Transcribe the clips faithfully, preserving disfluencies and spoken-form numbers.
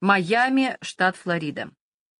Майами, штат Флорида.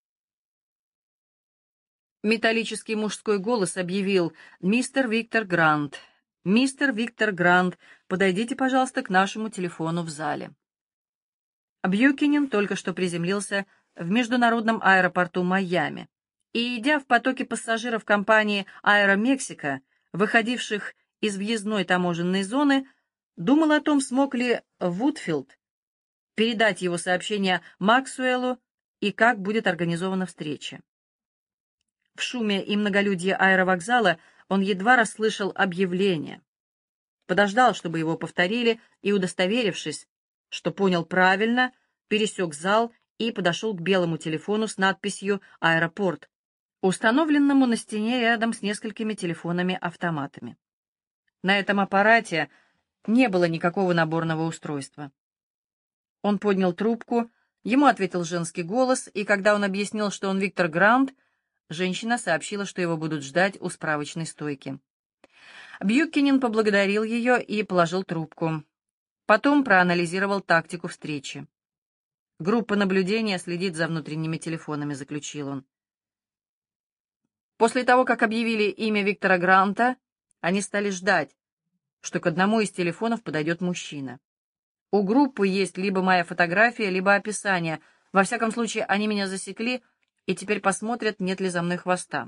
Металлический мужской голос объявил: «Мистер Виктор Грант, мистер Виктор Грант, подойдите, пожалуйста, к нашему телефону в зале». Бьюкенен только что приземлился в международном аэропорту Майами и, идя в потоке пассажиров компании «Аэромексика», выходивших из въездной таможенной зоны, думал о том, смог ли Вудфилд передать его сообщение Максуэлу и как будет организована встреча. В шуме и многолюдье аэровокзала он едва расслышал объявление. Подождал, чтобы его повторили, и, удостоверившись, что понял правильно, пересек зал и подошел к белому телефону с надписью «Аэропорт», установленному на стене рядом с несколькими телефонами-автоматами. На этом аппарате не было никакого наборного устройства. Он поднял трубку, ему ответил женский голос, и когда он объяснил, что он Виктор Грант, женщина сообщила, что его будут ждать у справочной стойки. Бьюкенен поблагодарил ее и положил трубку. Потом проанализировал тактику встречи. «Группа наблюдения следит за внутренними телефонами», — заключил он. После того, как объявили имя Виктора Гранта, они стали ждать, что к одному из телефонов подойдет мужчина. У группы есть либо моя фотография, либо описание. Во всяком случае, они меня засекли и теперь посмотрят, нет ли за мной хвоста.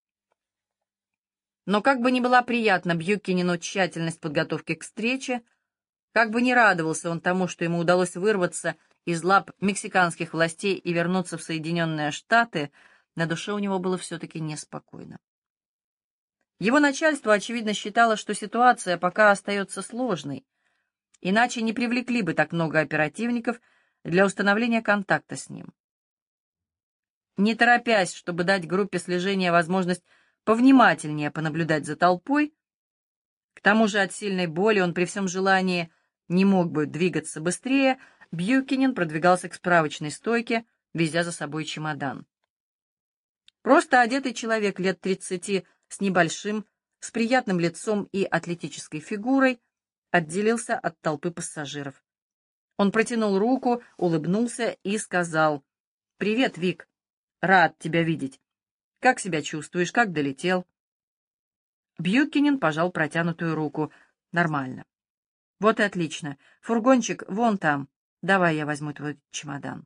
Но как бы ни была приятна Бьюкенену тщательность подготовки к встрече, как бы ни радовался он тому, что ему удалось вырваться из лап мексиканских властей и вернуться в Соединенные Штаты, на душе у него было все-таки неспокойно. Его начальство, очевидно, считало, что ситуация пока остается сложной, иначе не привлекли бы так много оперативников для установления контакта с ним. Не торопясь, чтобы дать группе слежения возможность повнимательнее понаблюдать за толпой, к тому же от сильной боли он при всем желании не мог бы двигаться быстрее, Бьюкенен продвигался к справочной стойке, везя за собой чемодан. Просто одетый человек лет тридцати с небольшим, с приятным лицом и атлетической фигурой отделился от толпы пассажиров. Он протянул руку, улыбнулся и сказал: «Привет, Вик. Рад тебя видеть. Как себя чувствуешь? Как долетел?» Бьюкенен пожал протянутую руку. «Нормально». «Вот и отлично. Фургончик вон там. Давай я возьму твой чемодан».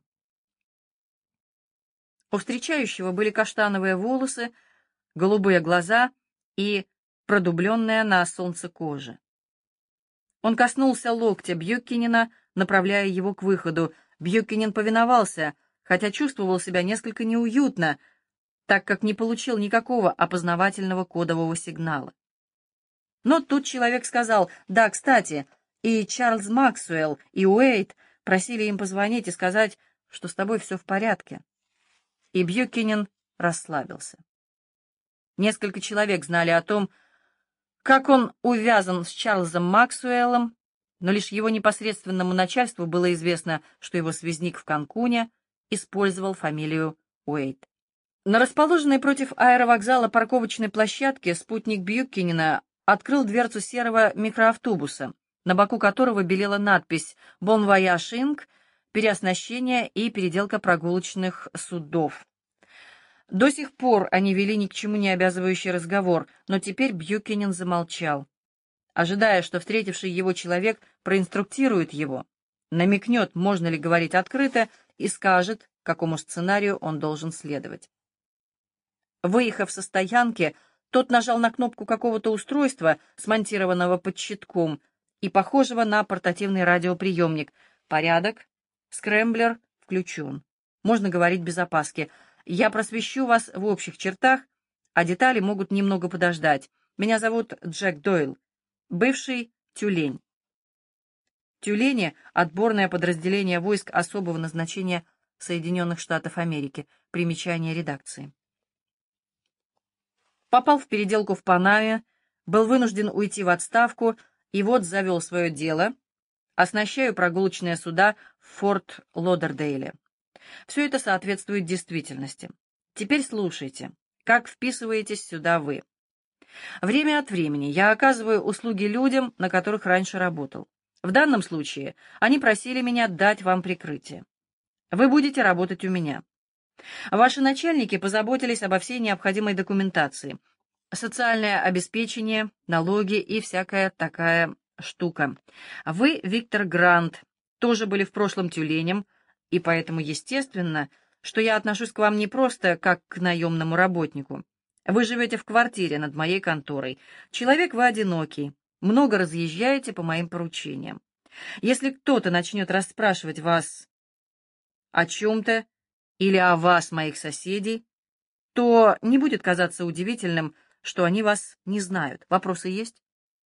У встречающего были каштановые волосы, голубые глаза и продубленная на солнце кожа. Он коснулся локтя Бьюкенена, направляя его к выходу. Бьюкенен повиновался, хотя чувствовал себя несколько неуютно, так как не получил никакого опознавательного кодового сигнала. Но тут человек сказал: «Да, кстати, и Чарльз Максуэлл, и Уэйт просили им позвонить и сказать, что с тобой все в порядке». И Бьюкенен расслабился. Несколько человек знали о том, как он увязан с Чарльзом Максуэллом, но лишь его непосредственному начальству было известно, что его связник в Канкуне использовал фамилию Уэйт. На расположенной против аэровокзала парковочной площадке спутник Бьюкенена открыл дверцу серого микроавтобуса, на боку которого белела надпись «Bon Voyage инкорпорейтед», переоснащение и переделка прогулочных судов. До сих пор они вели ни к чему не обязывающий разговор, но теперь Бьюкенен замолчал, ожидая, что встретивший его человек проинструктирует его, намекнет, можно ли говорить открыто, и скажет, какому сценарию он должен следовать. Выехав со стоянки, тот нажал на кнопку какого-то устройства, смонтированного под щитком и похожего на портативный радиоприемник. «Порядок. Скрэмблер включен. Можно говорить без опаски. Я просвещу вас в общих чертах, а детали могут немного подождать. Меня зовут Джек Дойл, бывший Тюлень». Тюлени — отборное подразделение войск особого назначения Соединенных Штатов Америки. Примечание редакции. Попал в переделку в Панаме, был вынужден уйти в отставку и вот завел свое дело. Оснащаю прогулочные суда в Форт Лодердейле. Все это соответствует действительности. Теперь слушайте, как вписываетесь сюда вы. Время от времени я оказываю услуги людям, на которых раньше работал. В данном случае они просили меня дать вам прикрытие. Вы будете работать у меня. Ваши начальники позаботились обо всей необходимой документации. Социальное обеспечение, налоги и всякая такая штука. Вы, Виктор Грант, тоже были в прошлом тюленем, и поэтому естественно, что я отношусь к вам не просто как к наемному работнику. Вы живете в квартире над моей конторой. Человек вы одинокий, много разъезжаете по моим поручениям. Если кто-то начнет расспрашивать вас о чем-то или о вас, моих соседей, то не будет казаться удивительным, что они вас не знают. Вопросы есть?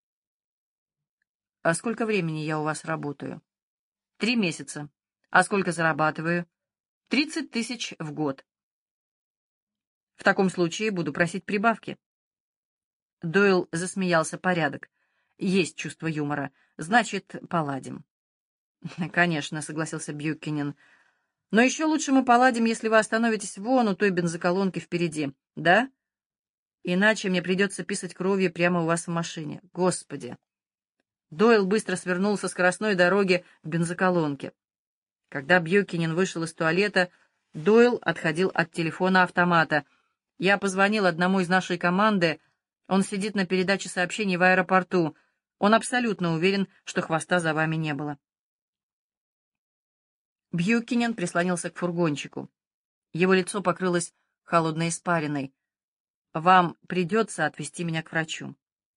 А сколько времени я у вас работаю? Три месяца. А сколько зарабатываю? Тридцать тысяч в год. В таком случае буду просить прибавки. Дойл засмеялся. Порядок. Есть чувство юмора. Значит, поладим. Конечно, согласился Бьюкинен. Но еще лучше мы поладим, если вы остановитесь вон у той бензоколонки впереди. Да? Иначе мне придется писать кровью прямо у вас в машине. Господи! Дойл быстро свернул со скоростной дороги к бензоколонке. Когда Бьюкинен вышел из туалета, Дойл отходил от телефона-автомата. «Я позвонил одному из нашей команды. Он сидит на передаче сообщений в аэропорту. Он абсолютно уверен, что хвоста за вами не было». Бьюкинен прислонился к фургончику. Его лицо покрылось холодной испариной. «Вам придется отвезти меня к врачу».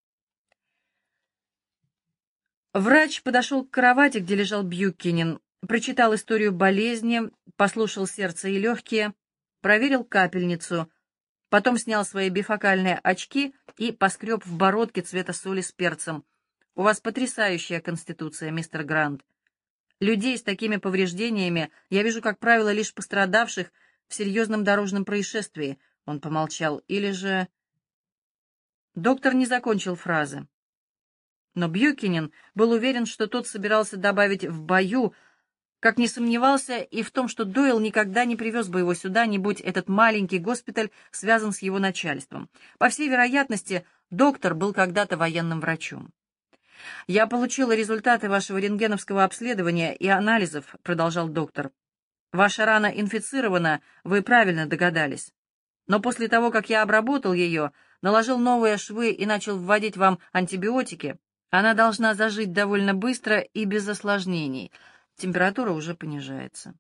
Врач подошел к кровати, где лежал Бьюкинен, прочитал историю болезни, послушал сердце и легкие, проверил капельницу, потом снял свои бифокальные очки и поскреб в бородке цвета соли с перцем. «У вас потрясающая конституция, мистер Грант. Людей с такими повреждениями я вижу, как правило, лишь пострадавших в серьезном дорожном происшествии». Он помолчал. «Или же...» Доктор не закончил фразы. Но Бьюкинен был уверен, что тот собирался добавить «в бою», как не сомневался и в том, что Дойл никогда не привез бы его сюда, не будь этот маленький госпиталь связан с его начальством. По всей вероятности, доктор был когда-то военным врачом. «Я получила результаты вашего рентгеновского обследования и анализов», — продолжал доктор. «Ваша рана инфицирована, вы правильно догадались. Но после того, как я обработал ее, наложил новые швы и начал вводить вам антибиотики, она должна зажить довольно быстро и без осложнений. Температура уже понижается».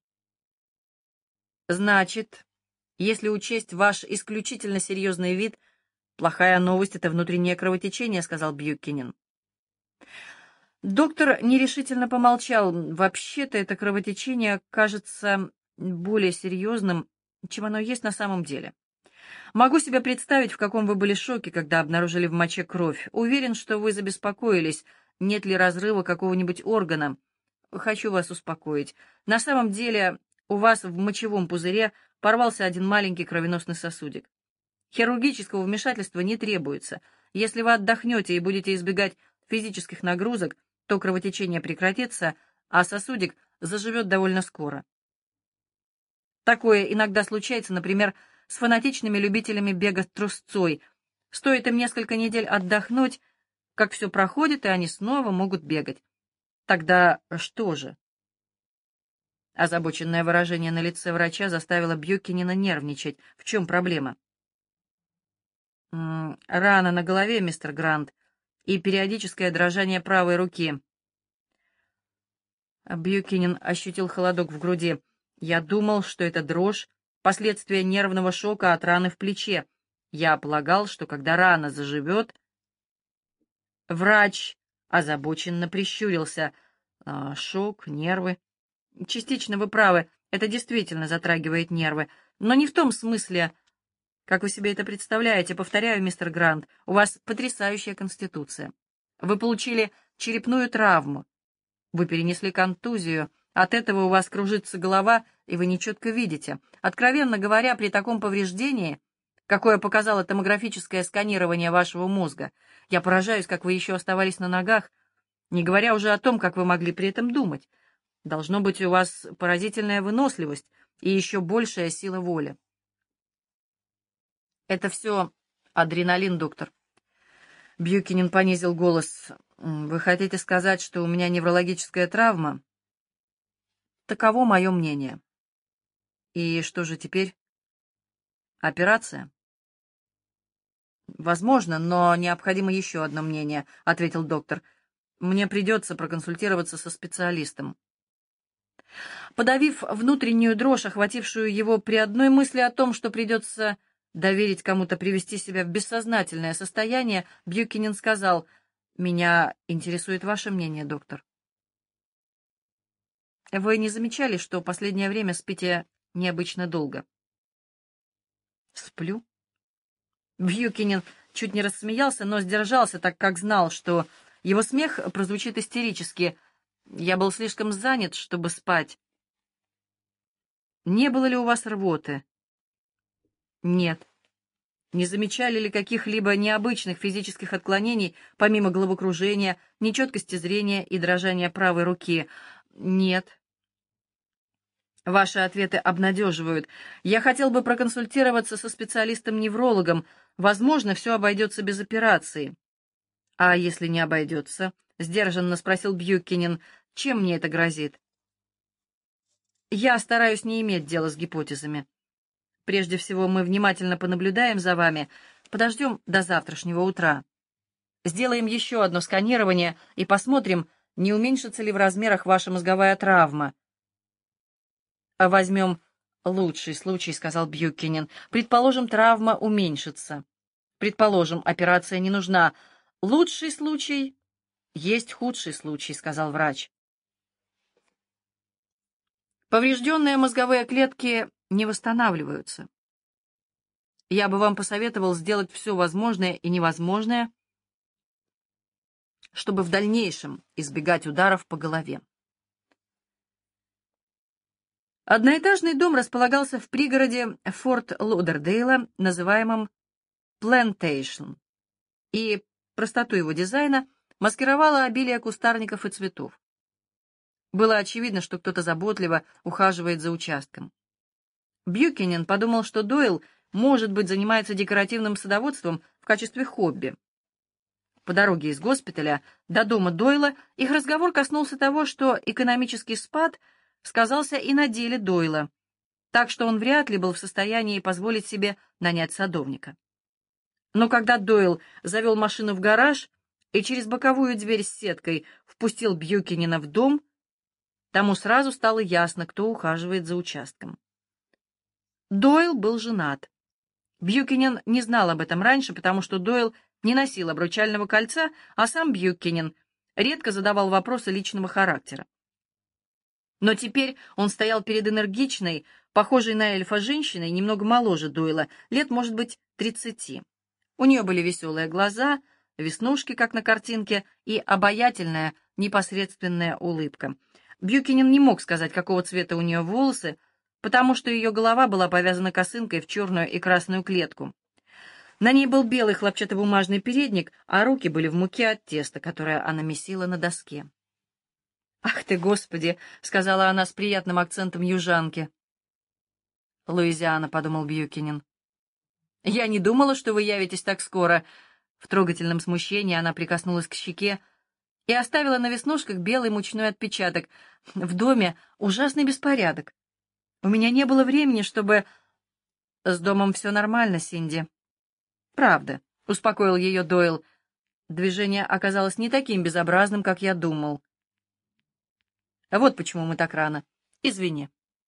«Значит, если учесть ваш исключительно серьезный вид, плохая новость — это внутреннее кровотечение», — сказал Бьюкинен. Доктор нерешительно помолчал. «Вообще-то это кровотечение кажется более серьезным, чем оно есть на самом деле. Могу себе представить, в каком вы были шоке, когда обнаружили в моче кровь. Уверен, что вы забеспокоились, нет ли разрыва какого-нибудь органа. Хочу вас успокоить. На самом деле у вас в мочевом пузыре порвался один маленький кровеносный сосудик. Хирургического вмешательства не требуется. Если вы отдохнете и будете избегать физических нагрузок, то кровотечение прекратится, а сосудик заживет довольно скоро. Такое иногда случается, например, с фанатичными любителями бега трусцой. Стоит им несколько недель отдохнуть, как все проходит, и они снова могут бегать. Тогда что же? Озабоченное выражение на лице врача заставило Бьюкинена нервничать. В чем проблема? М -м, рана на голове, мистер Грант, и периодическое дрожание правой руки. Бьюкинен ощутил холодок в груди. Я думал, что это дрожь — последствия нервного шока от раны в плече. Я полагал, что когда рана заживет... Врач озабоченно прищурился. А, шок, нервы. Частично вы правы, это действительно затрагивает нервы, но не в том смысле, как вы себе это представляете. Повторяю, мистер Грант, у вас потрясающая конституция. Вы получили черепную травму. Вы перенесли контузию. От этого у вас кружится голова, и вы нечетко видите. Откровенно говоря, при таком повреждении, какое показало томографическое сканирование вашего мозга, я поражаюсь, как вы еще оставались на ногах, не говоря уже о том, как вы могли при этом думать. Должно быть, у вас поразительная выносливость и еще большая сила воли. Это все адреналин, доктор. Бьюкинен понизил голос. Вы хотите сказать, что у меня неврологическая травма? Таково мое мнение. И что же теперь? Операция? Возможно, но необходимо еще одно мнение, — ответил доктор. Мне придется проконсультироваться со специалистом. Подавив внутреннюю дрожь, охватившую его при одной мысли о том, что придется доверить кому-то привести себя в бессознательное состояние, Бьюкинен сказал: «Меня интересует ваше мнение, доктор. Вы не замечали, что в последнее время спите необычно долго?» «Сплю?» Бьюкинен чуть не рассмеялся, но сдержался, так как знал, что его смех прозвучит истерически. «Я был слишком занят, чтобы спать». «Не было ли у вас рвоты?» «Нет». Не замечали ли каких-либо необычных физических отклонений, помимо головокружения, нечеткости зрения и дрожания правой руки? Нет. Ваши ответы обнадеживают. Я хотел бы проконсультироваться со специалистом-неврологом. Возможно, все обойдется без операции. А если не обойдется? Сдержанно спросил Бьюкинен. Чем мне это грозит? Я стараюсь не иметь дела с гипотезами. Прежде всего, мы внимательно понаблюдаем за вами, подождем до завтрашнего утра. Сделаем еще одно сканирование и посмотрим, не уменьшится ли в размерах ваша мозговая травма. Возьмем лучший случай, — сказал Бьюкинен. Предположим, травма уменьшится. Предположим, операция не нужна. Лучший случай есть худший случай, — сказал врач. Поврежденные мозговые клетки не восстанавливаются. Я бы вам посоветовал сделать все возможное и невозможное, чтобы в дальнейшем избегать ударов по голове. Одноэтажный дом располагался в пригороде Форт Лодердейла, называемом Плантейшн, и простоту его дизайна маскировало обилие кустарников и цветов. Было очевидно, что кто-то заботливо ухаживает за участком. Бьюкинен подумал, что Дойл, может быть, занимается декоративным садоводством в качестве хобби. По дороге из госпиталя до дома Дойла их разговор коснулся того, что экономический спад сказался и на деле Дойла, так что он вряд ли был в состоянии позволить себе нанять садовника. Но когда Дойл завел машину в гараж и через боковую дверь с сеткой впустил Бьюкинена в дом, тому сразу стало ясно, кто ухаживает за участком. Дойл был женат. Бьюкинен не знал об этом раньше, потому что Дойл не носил обручального кольца, а сам Бьюкинен редко задавал вопросы личного характера. Но теперь он стоял перед энергичной, похожей на эльфа женщиной, немного моложе Дойла, лет, может быть, тридцати. У нее были веселые глаза, веснушки, как на картинке, и обаятельная, непосредственная улыбка. Бьюкинен не мог сказать, какого цвета у нее волосы, потому что ее голова была повязана косынкой в черную и красную клетку. На ней был белый хлопчатобумажный передник, а руки были в муке от теста, которое она месила на доске. «Ах ты, Господи!» — сказала она с приятным акцентом южанки. «Луизиана», — подумал Бьюкинен. «Я не думала, что вы явитесь так скоро». В трогательном смущении она прикоснулась к щеке и оставила на веснушках белый мучной отпечаток. «В доме ужасный беспорядок. У меня не было времени, чтобы...» «С домом все нормально, Синди». «Правда», — успокоил ее Дойл. «Движение оказалось не таким безобразным, как я думал. Вот почему мы так рано. Извини».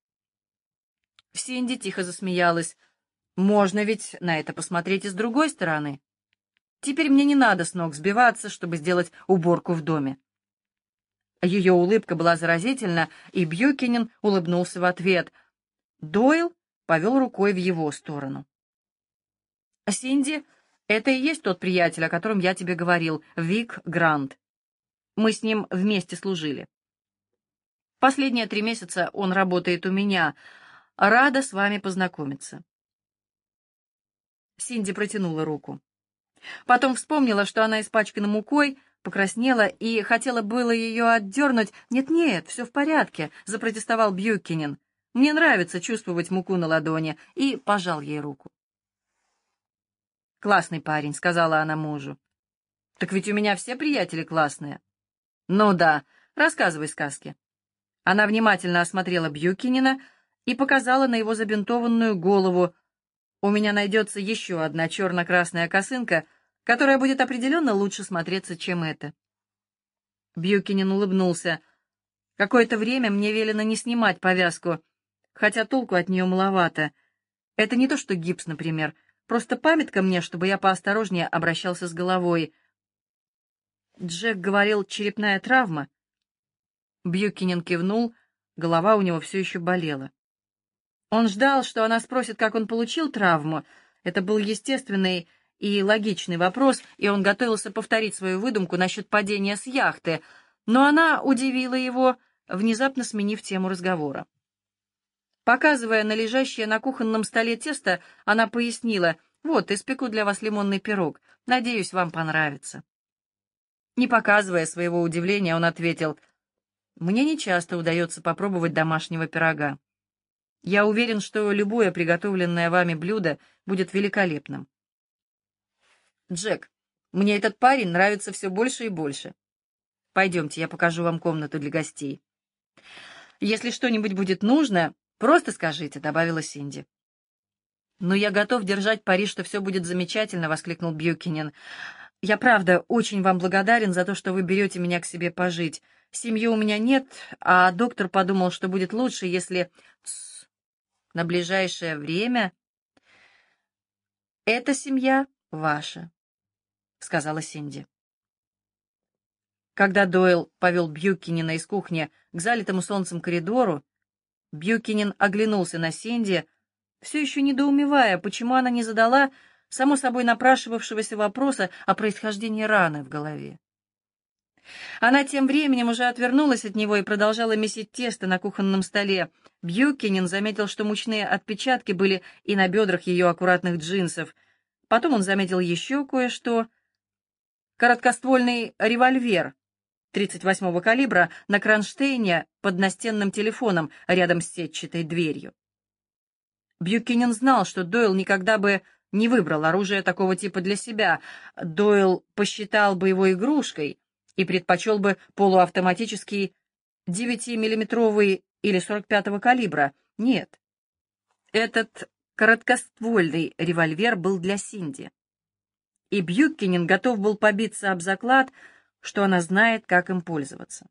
Синди тихо засмеялась. «Можно ведь на это посмотреть и с другой стороны. Теперь мне не надо с ног сбиваться, чтобы сделать уборку в доме». Ее улыбка была заразительна, и Бьюкинен улыбнулся в ответ. Дойл повел рукой в его сторону. «Синди, это и есть тот приятель, о котором я тебе говорил, Вик Грант. Мы с ним вместе служили. Последние три месяца он работает у меня. Рада с вами познакомиться». Синди протянула руку. Потом вспомнила, что она испачкана мукой, покраснела и хотела было ее отдернуть. «Нет-нет, все в порядке», — запротестовал Бьюкинен. «Мне нравится чувствовать муку на ладони», и пожал ей руку. «Классный парень», — сказала она мужу. «Так ведь у меня все приятели классные». «Ну да, рассказывай сказки». Она внимательно осмотрела Бьюкинена и показала на его забинтованную голову. «У меня найдется еще одна черно-красная косынка, которая будет определенно лучше смотреться, чем эта». Бьюкинен улыбнулся. «Какое-то время мне велено не снимать повязку, хотя толку от нее маловато. Это не то что гипс, например, просто памятка мне, чтобы я поосторожнее обращался с головой». Джек говорил, черепная травма. Бьюкинен кивнул, голова у него все еще болела. Он ждал, что она спросит, как он получил травму. Это был естественный и логичный вопрос, и он готовился повторить свою выдумку насчет падения с яхты, но она удивила его, внезапно сменив тему разговора. Показывая на лежащее на кухонном столе тесто, она пояснила: «Вот, испеку для вас лимонный пирог. Надеюсь, вам понравится». Не показывая своего удивления, он ответил: «Мне нечасто удается попробовать домашнего пирога. Я уверен, что любое приготовленное вами блюдо будет великолепным». «Джек, мне этот парень нравится все больше и больше. Пойдемте, я покажу вам комнату для гостей. Если что-нибудь будет нужно, просто скажите», — добавила Синди. «Но я готов держать пари, что все будет замечательно», — воскликнул Бьюкинен. «Я, правда, очень вам благодарен за то, что вы берете меня к себе пожить. Семьи у меня нет, а доктор подумал, что будет лучше, если...» «Тсс, на ближайшее время эта семья ваша», — сказала Синди. Когда Дойл повел Бьюкинена из кухни к залитому солнцем коридору, Бьюкинен оглянулся на Синди, все еще недоумевая, почему она не задала само собой напрашивавшегося вопроса о происхождении раны в голове. Она тем временем уже отвернулась от него и продолжала месить тесто на кухонном столе. Бьюкинен заметил, что мучные отпечатки были и на бедрах ее аккуратных джинсов. Потом он заметил еще кое-что. Короткоствольный револьвер тридцать восьмого калибра на кронштейне под настенным телефоном рядом с сетчатой дверью. Бьюкинен знал, что Дойл никогда бы не выбрал оружие такого типа для себя. Дойл посчитал бы его игрушкой и предпочел бы полуавтоматический девятимиллиметровый или сорок пятого калибра. Нет, этот короткоствольный револьвер был для Синди. И Бьюкинен готов был побиться об заклад, что она знает, как им пользоваться.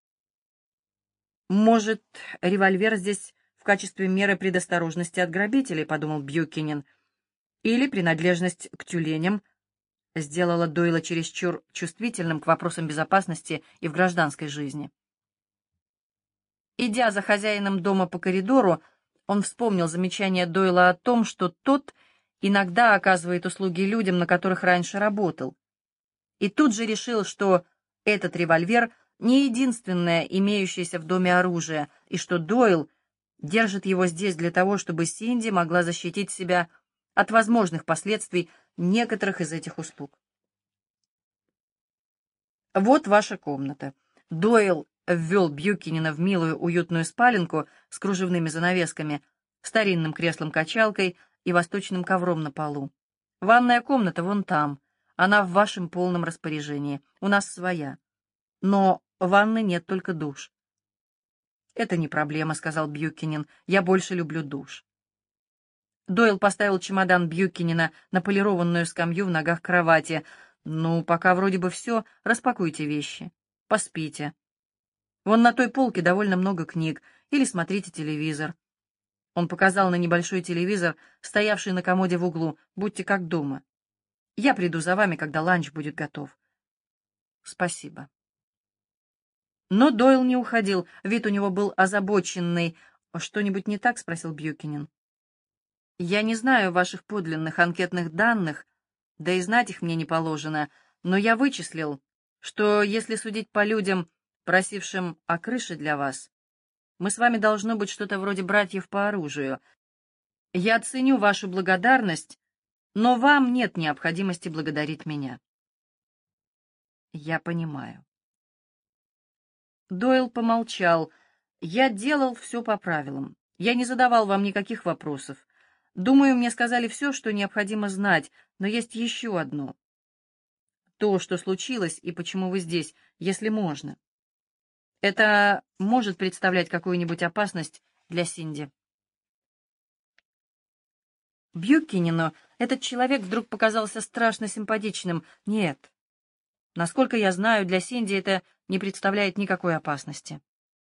«Может, револьвер здесь в качестве меры предосторожности от грабителей», — подумал Бьюкинен, «или принадлежность к тюленям сделала Дойла чересчур чувствительным к вопросам безопасности и в гражданской жизни». Идя за хозяином дома по коридору, он вспомнил замечание Дойла о том, что тот иногда оказывает услуги людям, на которых раньше работал. И тут же решил, что этот револьвер не единственное имеющееся в доме оружие, и что Дойл держит его здесь для того, чтобы Синди могла защитить себя от возможных последствий некоторых из этих услуг. «Вот ваша комната». Дойл ввел Бьюкинена в милую уютную спаленку с кружевными занавесками, старинным креслом-качалкой и восточным ковром на полу. «Ванная комната вон там. Она в вашем полном распоряжении. У нас своя. Но в ванной нет, только душ». «Это не проблема», — сказал Бьюкинен. «Я больше люблю душ». Дойл поставил чемодан Бьюкинена на полированную скамью в ногах кровати. «Ну, пока вроде бы все. Распакуйте вещи. Поспите. Вон на той полке довольно много книг. Или смотрите телевизор». Он показал на небольшой телевизор, стоявший на комоде в углу. «Будьте как дома. Я приду за вами, когда ланч будет готов». «Спасибо». Но Дойл не уходил, вид у него был озабоченный. «Что-нибудь не так?» — спросил Бьюкинен. «Я не знаю ваших подлинных анкетных данных, да и знать их мне не положено, но я вычислил, что, если судить по людям, просившим о крыше для вас, мы с вами должно быть что-то вроде братьев по оружию. Я ценю вашу благодарность, но вам нет необходимости благодарить меня». «Я понимаю». Дойл помолчал. «Я делал все по правилам. Я не задавал вам никаких вопросов. Думаю, мне сказали все, что необходимо знать, но есть еще одно. То, что случилось и почему вы здесь, если можно. Это может представлять какую-нибудь опасность для Синди». Бьюкинину этот человек вдруг показался страшно симпатичным. Нет, насколько я знаю, для Синди это не представляет никакой опасности.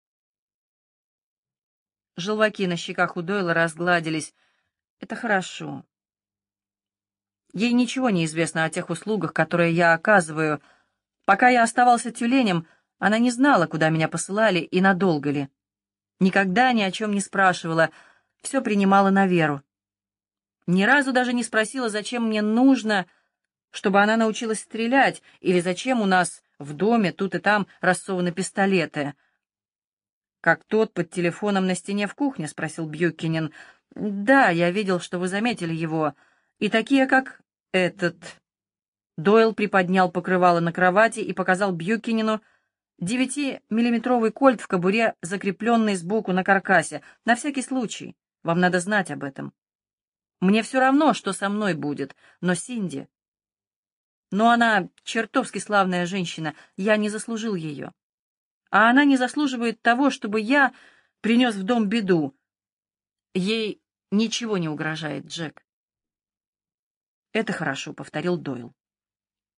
Желваки на щеках у Дойла разгладились. Это хорошо. Ей ничего не известно о тех услугах, которые я оказываю. Пока я оставался тюленем, она не знала, куда меня посылали и надолго ли. Никогда ни о чем не спрашивала, все принимала на веру. Ни разу даже не спросила, зачем мне нужно, чтобы она научилась стрелять, или зачем у нас в доме тут и там рассованы пистолеты. «Как тот под телефоном на стене в кухне?» — спросил Бьюкинин. «Да, я видел, что вы заметили его. И такие, как этот...» Дойл приподнял покрывало на кровати и показал Бьюкинину девятимиллиметровый кольт в кобуре, закрепленный сбоку на каркасе. «На всякий случай. Вам надо знать об этом. Мне все равно, что со мной будет, но Синди... Но она чертовски славная женщина, я не заслужил ее. А она не заслуживает того, чтобы я принес в дом беду. Ей ничего не угрожает, Джек». «Это хорошо», — повторил Дойл.